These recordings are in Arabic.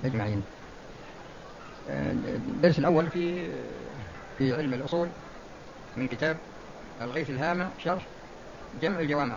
أجمعين. الدرس الأول في علم الأصول من كتاب الغيث الهامة شرح جمع الجوامع.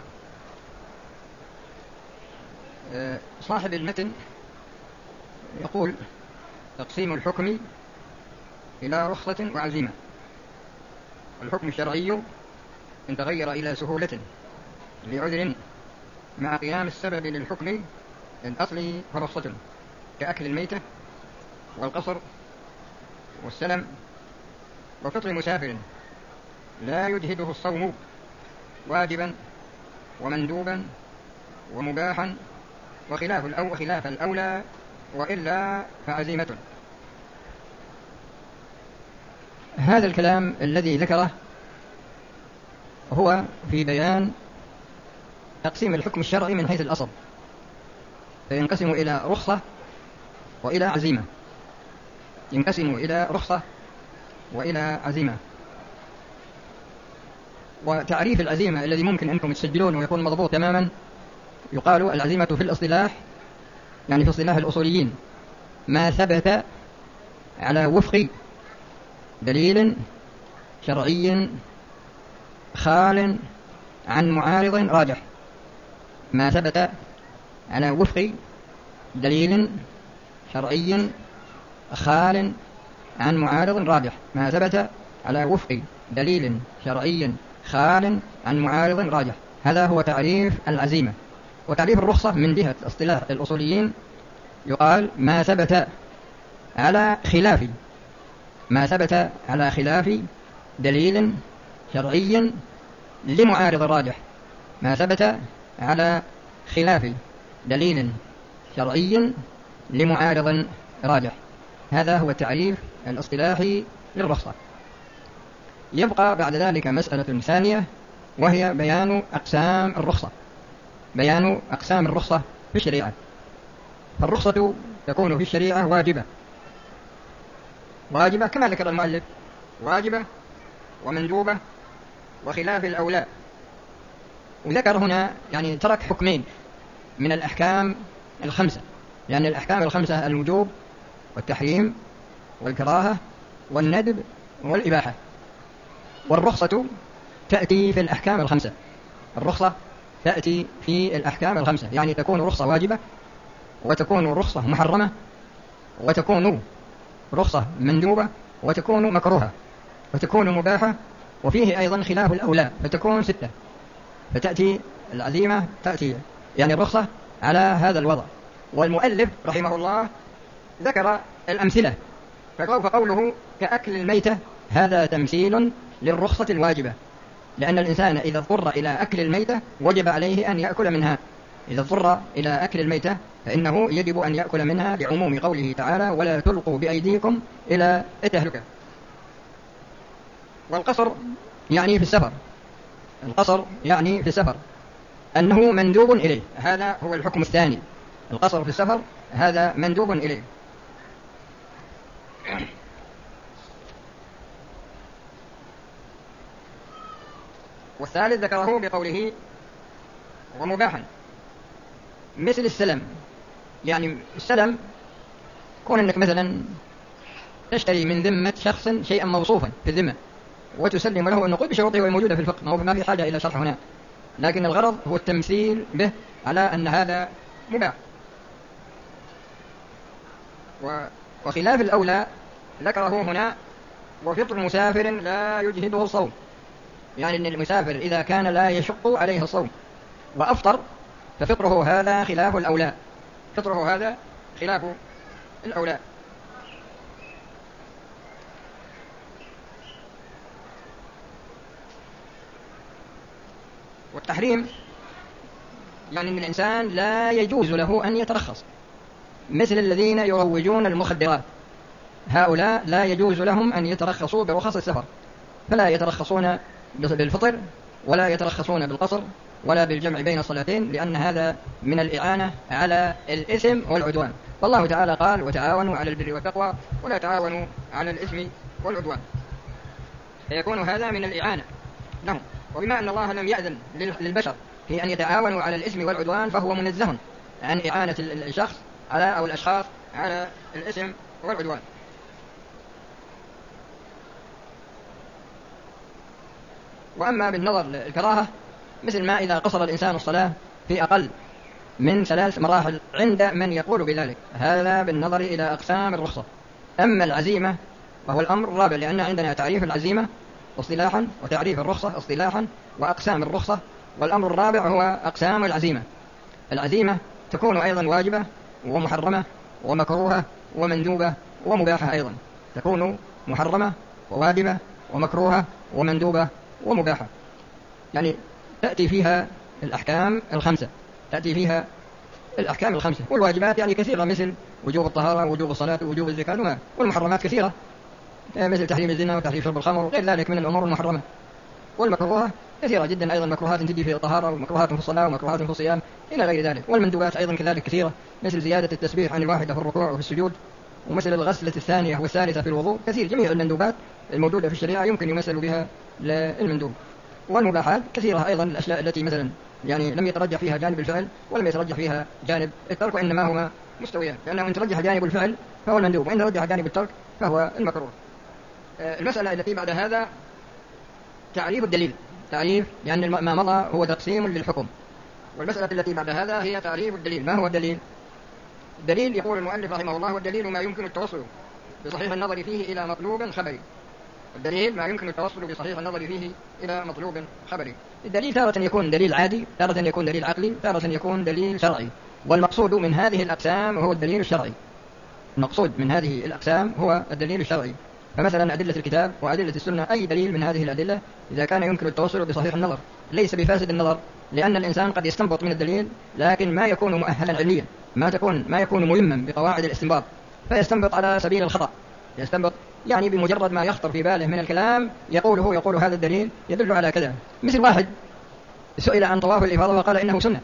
صاحب المتن يقول: تقسيم الحكم إلى رخصة وعزيمة. الحكم الشرعي إن تغير إلى سهولة لعذر مع قيام السبب للحكم الأصلي فرخصة، كأكل الميتة والقصر والسلم وفطر مسافر لا يجهده الصوم واجبا ومندوبا ومباحا وخلاف الأولى وإلا فعزيمة. هذا الكلام الذي ذكره هو في بيان تقسيم الحكم الشرعي من حيث الأصل، فينقسم إلى رخصة وإلى عزيمة. ينقسم إلى رخصة وإلى عزيمة. وتعريف العزيمة الذي ممكن أنكم تسجلون ويكون مضبوط تماما، يقال العزيمة في الاصطلاح، يعني في اصطلاح الأصوليين، ما ثبت على وفق دليل شرعي خال عن معارض راجح. ما ثبت على وفق دليل شرعي خال عن معارض راجح. ما ثبت على وفق دليل شرعي خال عن معارض راجح. هذا هو تعريف العزيمة. وتعريف الرخصة من جهة اصطلاح الأصوليين يقال ما ثبت على خلاف دليل شرعي لمعارض راجح. ما ثبت على خلاف دليل شرعي لمعارض راجح. هذا هو التعريف الاصطلاحي للرخصة. يبقى بعد ذلك مسألة ثانية، وهي بيان أقسام الرخصة في الشريعة. فالرخصة تكون في الشريعة واجبة كما ذكر المؤلف، واجبة ومندوبة وخلاف الأولى. وذكر هنا يعني ترك حكمين من الأحكام الخمسة، يعني الأحكام الخمسة: الوجوب والتحريم والكراهة والندب والإباحة. والرخصة تأتي في الأحكام الخمسة. يعني تكون رخصة واجبة، وتكون رخصة محرمة، وتكون رخصة مندوبة، وتكون مكروهة، وتكون مباحة، وفيه أيضا خلاف الأولى، فتكون 6. فتأتي العزيمة، تأتي يعني الرخصة على هذا الوضع. والمؤلف رحمه الله ذكر الأمثلة، فقوله كأكل الميتة هذا تمثيل للرخصة الواجبة، لأن الإنسان إذا اضطر إلى أكل الميتة وجب عليه أن يأكل منها. إذا اضطر إلى أكل الميتة فإنه يجب أن يأكل منها، بعموم قوله تعالى: ولا تلقوا بأيديكم إلى التهلكة. والقصر يعني في السفر أنه مندوب إليه. هذا هو الحكم الثاني. القصر في السفر هذا مندوب إليه. والثالث ذكره بقوله: ومباحا، مثل السلم. يعني السلم كون أنك مثلا تشتري من ذمة شخص شيئا موصوفا في الذمة وتسلم له النقود بشروطه وموجودة في الفقه، ما في حاجة إلى شرح هنا، لكن الغرض هو التمثيل به على أن هذا مباح. وخلاف الأولى ذكره هنا: وفطر مسافر لا يجهده الصوم. يعني أن المسافر إذا كان لا يشق عليه الصوم وأفطر ففطره هذا خلاف الأولى. والتحريم يعني أن الإنسان لا يجوز له أن يترخص، مثل الذين يروجون المخدرات، هؤلاء لا يجوز لهم أن يترخصوا برخص السفر، فلا يترخصون بالفطر ولا يترخصون بالقصر ولا بالجمع بين الصلاتين، لأن هذا من الإعانة على الإثم والعدوان. والله تعالى قال: وتعاونوا على البر والتقوى ولا تعاونوا على الإثم والعدوان. فيكون هذا من الإعانة لهم. وبما أن الله لم يأذن للبشر في أن يتعاونوا على الإثم والعدوان، فهو منزه عن إعانة الشخص أو الأشخاص على الإثم والعدوان. وأما بالنظر الكراهة مثل ما إذا قصر الإنسان الصلاة في أقل من 3 مراحل عند من يقول بذلك، هذا بالنظر إلى أقسام الرخصة. أما العزيمة وهو الأمر الرابع، لأن عندنا تعريف العزيمة اصطلاحا وتعريف الرخصة اصطلاحا وأقسام الرخصة، والأمر الرابع هو أقسام العزيمة. العزيمة تكون أيضا واجبة ومحرمة ومكروهة ومندوبة ومباحة، أيضا تكون محرمة وواجبة ومكروهة ومندوبة ومباحة، يعني تأتي فيها الأحكام الخمسة، تأتي فيها الأحكام الخمسة. والواجبات يعني كثيرة، مثل وجوب الطهارة ووجوب الصلاة ووجوب الزكاة، والمحرمات كثيرة مثل تحريم الزنا وتحريم شرب الخمر وغير ذلك من الأمور المحرمة. والمكروهة كثيرة جدا أيضا، مكروهات تجي في الطهارة ومكروهات في الصلاة ومكروهات في الصيام إلى غير ذلك. والمندوبات أيضا كذلك كثيرة، مثل زيادة التسبيح عن الواحدة في الركوع وفي السجود، ومثل الغسلة الثانية والثالثة في الوضوء. كثير، جميع المندوبات الموجودة في الشريعة يمكن يمثل بها المندوب. والمباحات كثيرة أيضا، الأشياء التي مثلا يعني لم يترجح فيها جانب الفعل ولم يترجح فيها جانب الترك، وإنما هما مستويان، لأنه إن ترجح جانب الفعل فهو المندوب، وإن ترجح جانب الترك فهو المكروه. المسألة التي بعد هذا تعريف الدليل، تعريف لأن ما مضى هو تقسيم للحكم، والمسألة التي بعد هذا هي تعريف الدليل. ما هو الدليل؟ الدليل يقول المؤلف رحمه الله: والدليل ما يمكن التوصل بصحيح النظر فيه إلى مطلوب خبري. الدليل ما يمكن التوصل بصحيح النظر فيه إلى مطلوب خبري. الدليل تارة يكون دليل عادي، تارة يكون دليل عقلي، تارة يكون دليل شرعي. والمقصود من هذه الأقسام هو الدليل الشرعي. المقصود من هذه الأقسام هو الدليل الشرعي. فمثلا أدلة الكتاب وأدلة السنة، أي دليل من هذه الأدلة إذا كان يمكن التوصل بصحيح النظر ليس بفاسد النظر، لأن الإنسان قد يستنبط من الدليل لكن ما يكون مؤهلا علميا، ما يكون ملما بقواعد الاستنباط، فيستنبط على سبيل الخطأ، يستنبط يعني بمجرد ما يخطر في باله من الكلام يقول هذا الدليل يدل على كذا. مثل واحد سئل عن طواف الإفاضة وقال إنه سنة،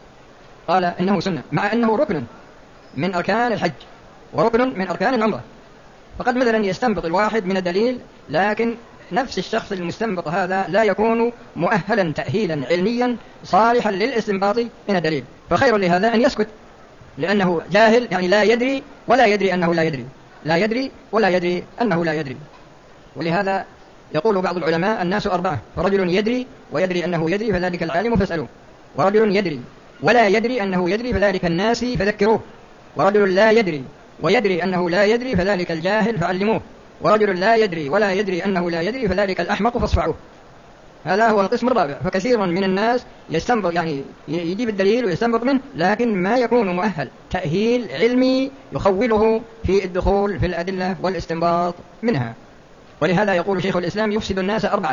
قال إنه سنة مع أنه ركن من أركان الحج وركن من أركان العمرة. فقد مثلا يستنبط الواحد من الدليل، لكن نفس الشخص المستنبط هذا لا يكون مؤهلا تأهيلا علميا صالحا للاستنباط من الدليل، فخير لهذا أن يسكت، لأنه جاهل، يعني لا يدري ولا يدري أنه لا يدري، لا يدري ولا يدري أنه لا يدري. ولهذا يقول بعض العلماء: الناس 4، فرجل يدري ويدري أنه يدري فذلك العالم فاسألوه، ورجل يدري ولا يدري أنه يدري فذلك الناس فذكروه، ورجل لا يدري ويدري أنه لا يدري فذلك الجاهل فعلموه، ورجل لا يدري ولا يدري أنه لا يدري فذلك الأحمق فاصفعوه. هذا هو القسم الرابع. فكثير من الناس يستنبط، يعني يجيب الدليل ويستنبط منه، لكن ما يكون مؤهل تأهيل علمي يخوله في الدخول في الأدلة والاستنباط منها. ولهذا يقول شيخ الإسلام: يفسد الناس 4،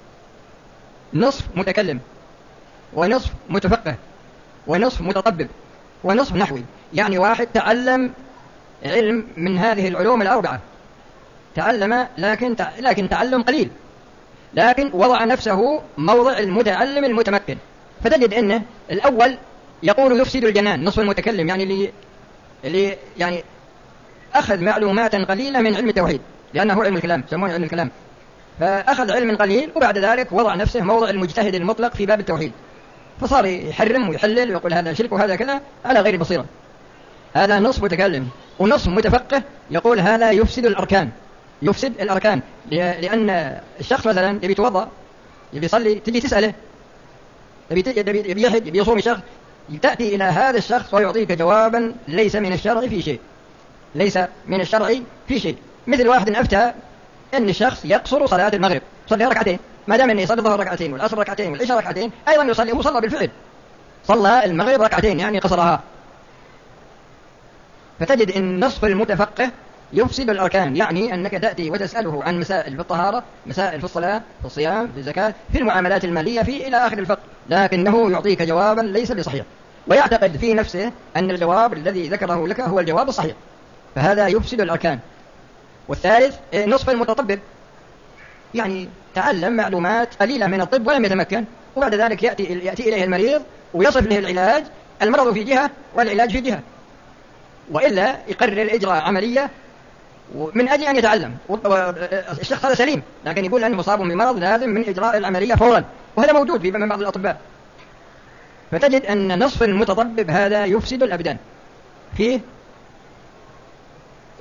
نصف متكلم، ونصف متفقه، ونصف متطبب، ونصف نحوي. يعني واحد تعلم علم من هذه العلوم 4، تعلم لكن تعلم قليل، لكن وضع نفسه موضع المتعلم المتمكن. فتجد أنه الأول يقول يفسد الجنان، نصف المتكلم، يعني اللي يعني أخذ معلومات قليلة من علم التوحيد، لأنه علم الكلام، سمونه علم الكلام، فأخذ علم قليل وبعد ذلك وضع نفسه موضع المجتهد المطلق في باب التوحيد، فصار يحرم ويحلل ويقول هذا شرك وهذا كذا على غير بصيرة. هذا نصف متكلم. ونصف متفقه يقول هذا يفسد الأركان، يفسد الأركان، لأن الشخص مثلا يبي يتوضأ، يبي يصلي، تجي تسأله، يبي يحج، يبي يصوم الشخص، تأتي إلى هذا الشخص ويعطيك جوابا ليس من الشرع في شيء، ليس من الشرع في شيء. مثل واحد أفتى أن الشخص يقصر صلاة المغرب، صلي ركعتين، ما دام أنه يصلي الظهر ركعتين والعصر ركعتين والعشاء ركعتين، أيضا يصلي، وصلى بالفعل، صلى المغرب ركعتين يعني قصرها. فتجد أن نصف المتفقه يفسد الأركان، يعني أنك تأتي وتسأله عن مسائل في الطهارة، مسائل في الصلاة، في الصيام، في الزكاة، في المعاملات المالية، في إلى آخر الفقه، لكنه يعطيك جوابا ليس بصحيح، ويعتقد في نفسه أن الجواب الذي ذكره لك هو الجواب الصحيح، فهذا يفسد الأركان. والثالث نصف المتطبب، يعني تعلم معلومات قليلة من الطب ولم يتمكن، وبعد ذلك يأتي إليه المريض ويصف له العلاج، المرض في جهة والعلاج في جهة، وإلا يقرر إجراء عملية من أجل أن يتعلم، الشخص هذا سليم لكن يقول أنه مصاب بمرض لازم من إجراء العملية فورا، وهذا موجود في بعض الأطباء. فتجد أن نصف المتطبب هذا يفسد الأبدان، فيه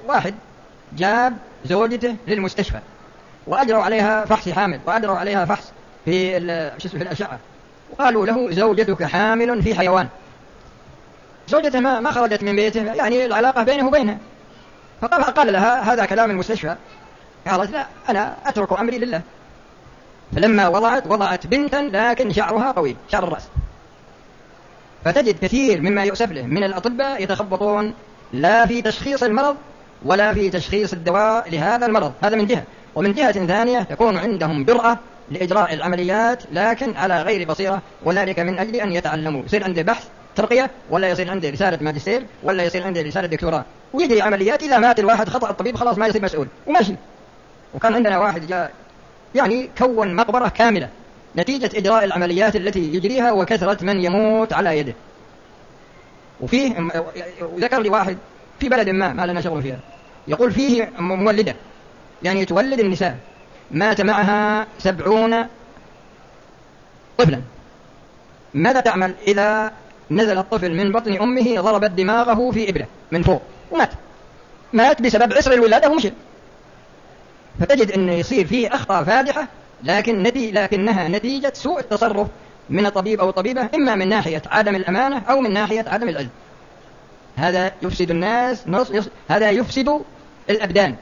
واحد جاب زوجته للمستشفى وأجروا عليها فحص حامل وأجروا عليها فحص في الأشعة، وقالوا له زوجتك حامل في حيوان. زوجته ما خرجت من بيته، يعني العلاقة بينه وبينها. فقال لها هذا كلام المستشفى. قالت لا، أنا أترك أمري لله. فلما وضعت بنتا لكن شعرها طويل، شعر الرأس. فتجد كثير مما يؤسف له من الأطباء يتخبطون لا في تشخيص المرض ولا في تشخيص الدواء لهذا المرض. هذا من جهة، ومن جهة ثانية تكون عندهم جرأة لإجراء العمليات لكن على غير بصيرة، وذلك من أجل أن يتعلموا. يصير عنده بحث ترقية، ولا يصير عنده رسالة ماجستير، ولا يصير عنده رسالة دكتوراه، ويجري عمليات. إذا مات الواحد خطأ الطبيب خلاص ما يصير مسؤول وماشي. وكان عندنا واحد جاء يعني كون مقبرة كاملة نتيجة إجراء العمليات التي يجريها وكثرة من يموت على يده. وفيه ذكر لي واحد في بلد ما لنا شغل فيها، يقول فيه مولدة يعني تولد النساء مات معها 70 طفلا. ماذا تعمل إذا نزل الطفل من بطن أمه ضربت دماغه في إبرة من فوق ومات بسبب عسر الولادة ومشي؟ فتجد أن يصير فيه أخطاء فادحة لكنها نتيجة سوء التصرف من الطبيب أو الطبيبة، إما من ناحية عدم الأمانة أو من ناحية عدم العلم. هذا يفسد الناس، هذا يفسد الأبدان،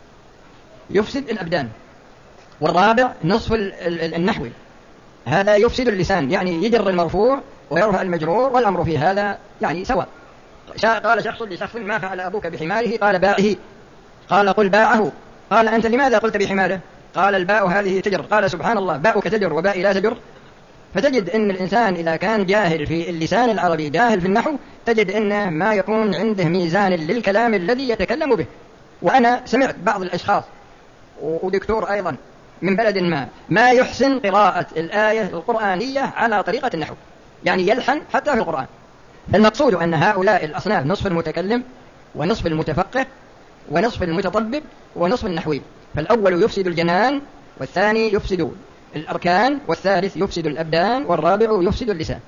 والرابع نصف النحوي، هذا يفسد اللسان، يعني يجر المرفوع ويرفع المجرور والأمر في هذا يعني سواء. قال شخص لشخص ما فعل أبوك بحماره؟ قال باعه. قال قل باعه. قال أنت لماذا قلت بحماره؟ قال الباء هذه تجر. قال سبحان الله، باؤك تجر وبائي لا تجر. فتجد أن الإنسان إذا كان جاهل في اللسان العربي، جاهل في النحو، تجد أنه ما يكون عنده ميزان للكلام الذي يتكلم به. وأنا سمعت بعض الأشخاص ودكتور أيضا من بلد ما يحسن قراءة الآية القرآنية على طريقة النحو، يعني يلحن حتى في القرآن. المقصود أن هؤلاء الأصناف نصف المتكلم ونصف المتفقه ونصف المتطبب ونصف النحوي. فالأول يفسد الجنان، والثاني يفسد الأركان، والثالث يفسد الأبدان، والرابع يفسد اللسان.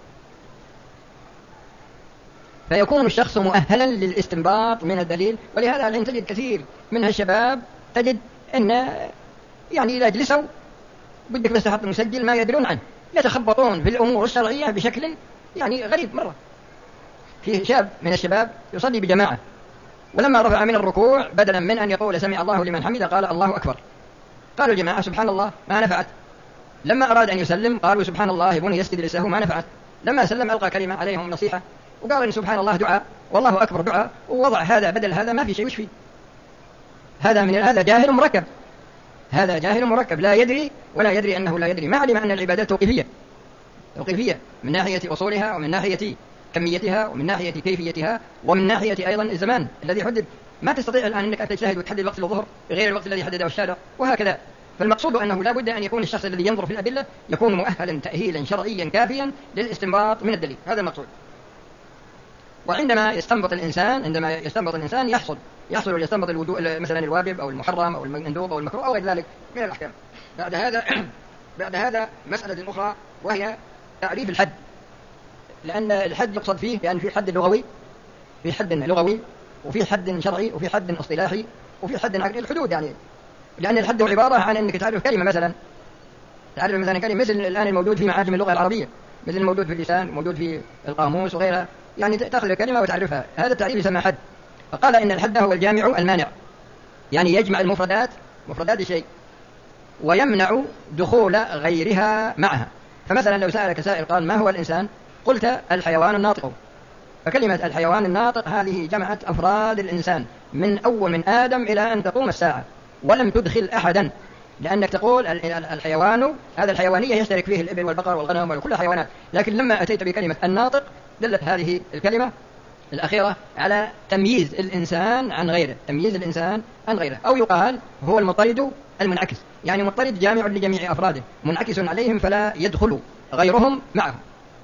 فيكون الشخص مؤهلا للاستنباط من الدليل. ولهذا لن تجد كثير من الشباب تجد أن يعني إذا جلسوا بدك بس تحط مسجل ما يدرون عنه، يتخبطون في الأمور الشرعية بشكل يعني غريب مرة. فيه شاب من الشباب يصلي بجماعة، ولما رفع من الركوع بدلا من أن يقول سمع الله لمن حمده قال الله أكبر. قالوا الجماعة سبحان الله ما نفعت. لما أراد أن يسلم قالوا سبحان الله يبون يسجد لسه ما نفعت. لما سلم ألقى كلمة عليهم نصيحة وقال إن سبحان الله دعاء والله أكبر دعاء، ووضع هذا بدل هذا ما في شيء. وش فيه؟ هذا جاهل مركب، هذا جاهل مركب لا يدري ولا يدري أنه لا يدري. ما علم أن العبادات توقيفية من ناحية أصولها ومن ناحية كميتها ومن ناحية كيفيتها ومن ناحية أيضا الزمان الذي حدد. ما تستطيع الآن أنك تجتهد وتحدد وقت الظهر بغير الوقت الذي حدده الشارع وهكذا. فالمقصود أنه لا بد أن يكون الشخص الذي ينظر في الأدلة يكون مؤهلا تأهيلا شرعيا كافيا للاستنباط من الدليل. هذا المقصود. وعندما يستنبط الإنسان يحصل يستنبط الوضوء مثلا الواجب أو المحرم أو المندوب أو المكروه أو غير ذلك من الأحكام. بعد هذا مسألة أخرى وهي تعريف الحد. لأن الحد يقصد فيه لأن في حد لغوي، في حد لغوي وفي حد شرعي وفي حد اصطلاحي وفي حد عقلي. الحدود يعني لأن الحد هو عبارة عن أنك تعرف كلمة مثلا، كلمة مثل الآن الموجود في معاجم اللغة العربية، مثل الموجود في اللسان، موجود في القاموس وغيرها، يعني تأخذ الكلمة وتعرفها. هذا التعريف يسمى حد. فقال إن الحد هو الجامع المانع، يعني يجمع مفردات الشيء ويمنع دخول غيرها معها. فمثلا لو سألك سائل قال ما هو الإنسان؟ قلت الحيوان الناطق. فكلمة الحيوان الناطق هذه جمعت أفراد الإنسان من أول من آدم إلى أن تقوم الساعة، ولم تدخل أحدا. لأنك تقول الحيوان هذا الحيوانية يشترك فيه الإبل والبقر والغنم وكل الحيوانات، لكن لما أتيت بكلمة الناطق دلت هذه الكلمة الأخيرة على تمييز الإنسان عن غيره. أو يقال هو المضطرد المنعكس، يعني مضطرد جامع لجميع أفراده منعكس عليهم فلا يدخل غيرهم معه.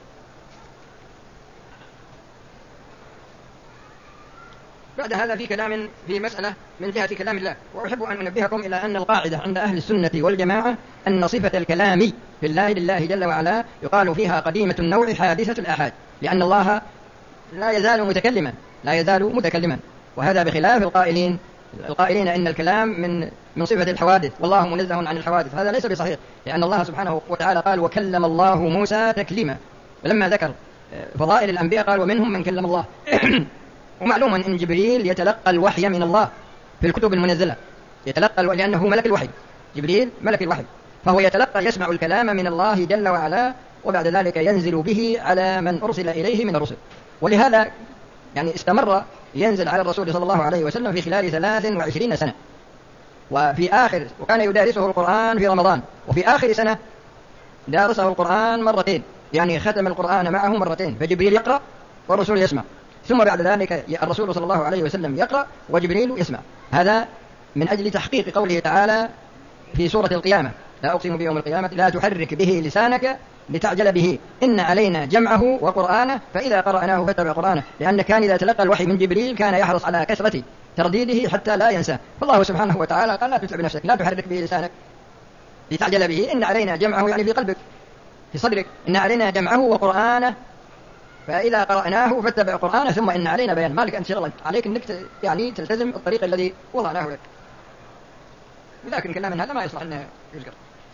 بعد هذا في كلام في مسألة من جهة كلام الله. وأحب أن أنبهكم إلى أن القاعدة عند أهل السنة والجماعة أن صفة الكلام في الله لله جل وعلا يقال فيها قديمة النوع حادثة الآحاد، لأن الله لا يزال متكلما وهذا بخلاف القائلين إن الكلام من صفة الحوادث والله منزه عن الحوادث. هذا ليس بصحيح، لأن الله سبحانه وتعالى قال وكلم الله موسى تكليما، ولما ذكر فضائل الأنبياء قال ومنهم من كلم الله. ومعلوم أن جبريل يتلقى الوحي من الله في الكتب المنزلة، لأنه ملك الوحي، جبريل ملك الوحي، فهو يسمع الكلام من الله جل وعلا، وبعد ذلك ينزل به على من أرسل إليه من الرسل. ولهذا يعني استمر ينزل على الرسول صلى الله عليه وسلم في خلال 23 سنة، وكان يدارسه القرآن في رمضان، وفي آخر سنة دارسه القرآن مرتين، يعني ختم القرآن معه مرتين، فجبريل يقرأ والرسول يسمع، ثم بعد ذلك الرسول صلى الله عليه وسلم يقرأ وجبريل يسمع. هذا من أجل تحقيق قوله تعالى في سورة القيامة لا أقسم بيوم القيامة لا تحرك به لسانك لتعجل به إن علينا جمعه وقرآنه فإذا قرأناه فاتبع قرآنه، لأن كان إذا تلقى الوحي من جبريل كان يحرص على كثرة ترديده حتى لا ينسى. فالله سبحانه وتعالى قال لا تتعب نفسك، لا تحرك به لسانك لتعجل به إن علينا جمعه، يعني في قلبك في صدرك، إن علينا جمعه وقرآنه فإذا قرأناه فاتبع قرآنه ثم إن علينا بيان. مالك أنت شغلك، عليك أنك يعني تلتزم الطريق الذي وضعناه لك، ولكن كلام من هذا ما يصلح أنه يذكر.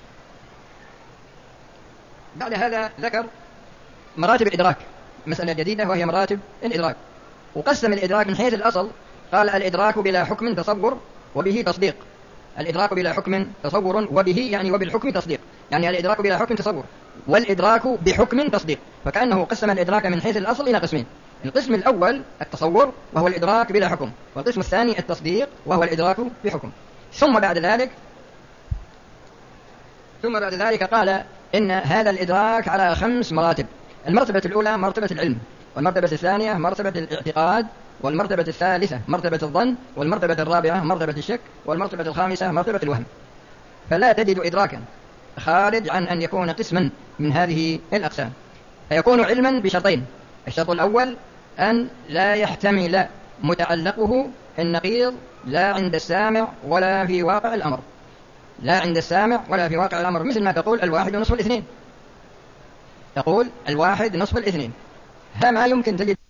بعد هذا ذكر مراتب الإدراك، مسألة جديدة وهي مراتب الإدراك، وقسم الإدراك من حيث الأصل. قال الإدراك بلا حكم تصور وبه تصديق. الإدراك بلا حكم تصور وبه يعني وبالحكم تصديق، يعني الإدراك بلا حكم تصور والإدراك بحكم تصديق، فكأنه قسم الإدراك من حيث الأصل إلى قسمين: القسم الأول التصور وهو الإدراك بلا حكم، والقسم الثاني التصديق وهو الإدراك بحكم. ثم بعد ذلك قال إن هذا الإدراك على 5 مراتب. المرتبة الأولى مرتبة العلم، والمرتبة الثانية مرتبة الاعتقاد، والمرتبة الثالثة مرتبة الظن، والمرتبة الرابعة مرتبة الشك، والمرتبة الخامسة مرتبة الوهم. فلا تجد إدراكا خارج عن أن يكون قسما من هذه الأقسام، فيكون علما بشرطين: الشرط الأول أن لا يحتمل متعلقه النقيض لا عند السامع ولا في واقع الأمر، لا عند السامع ولا في واقع الأمر، مثل ما تقول 1 نصف 2، تقول 1 نصف 2، هذا ما يمكن تجد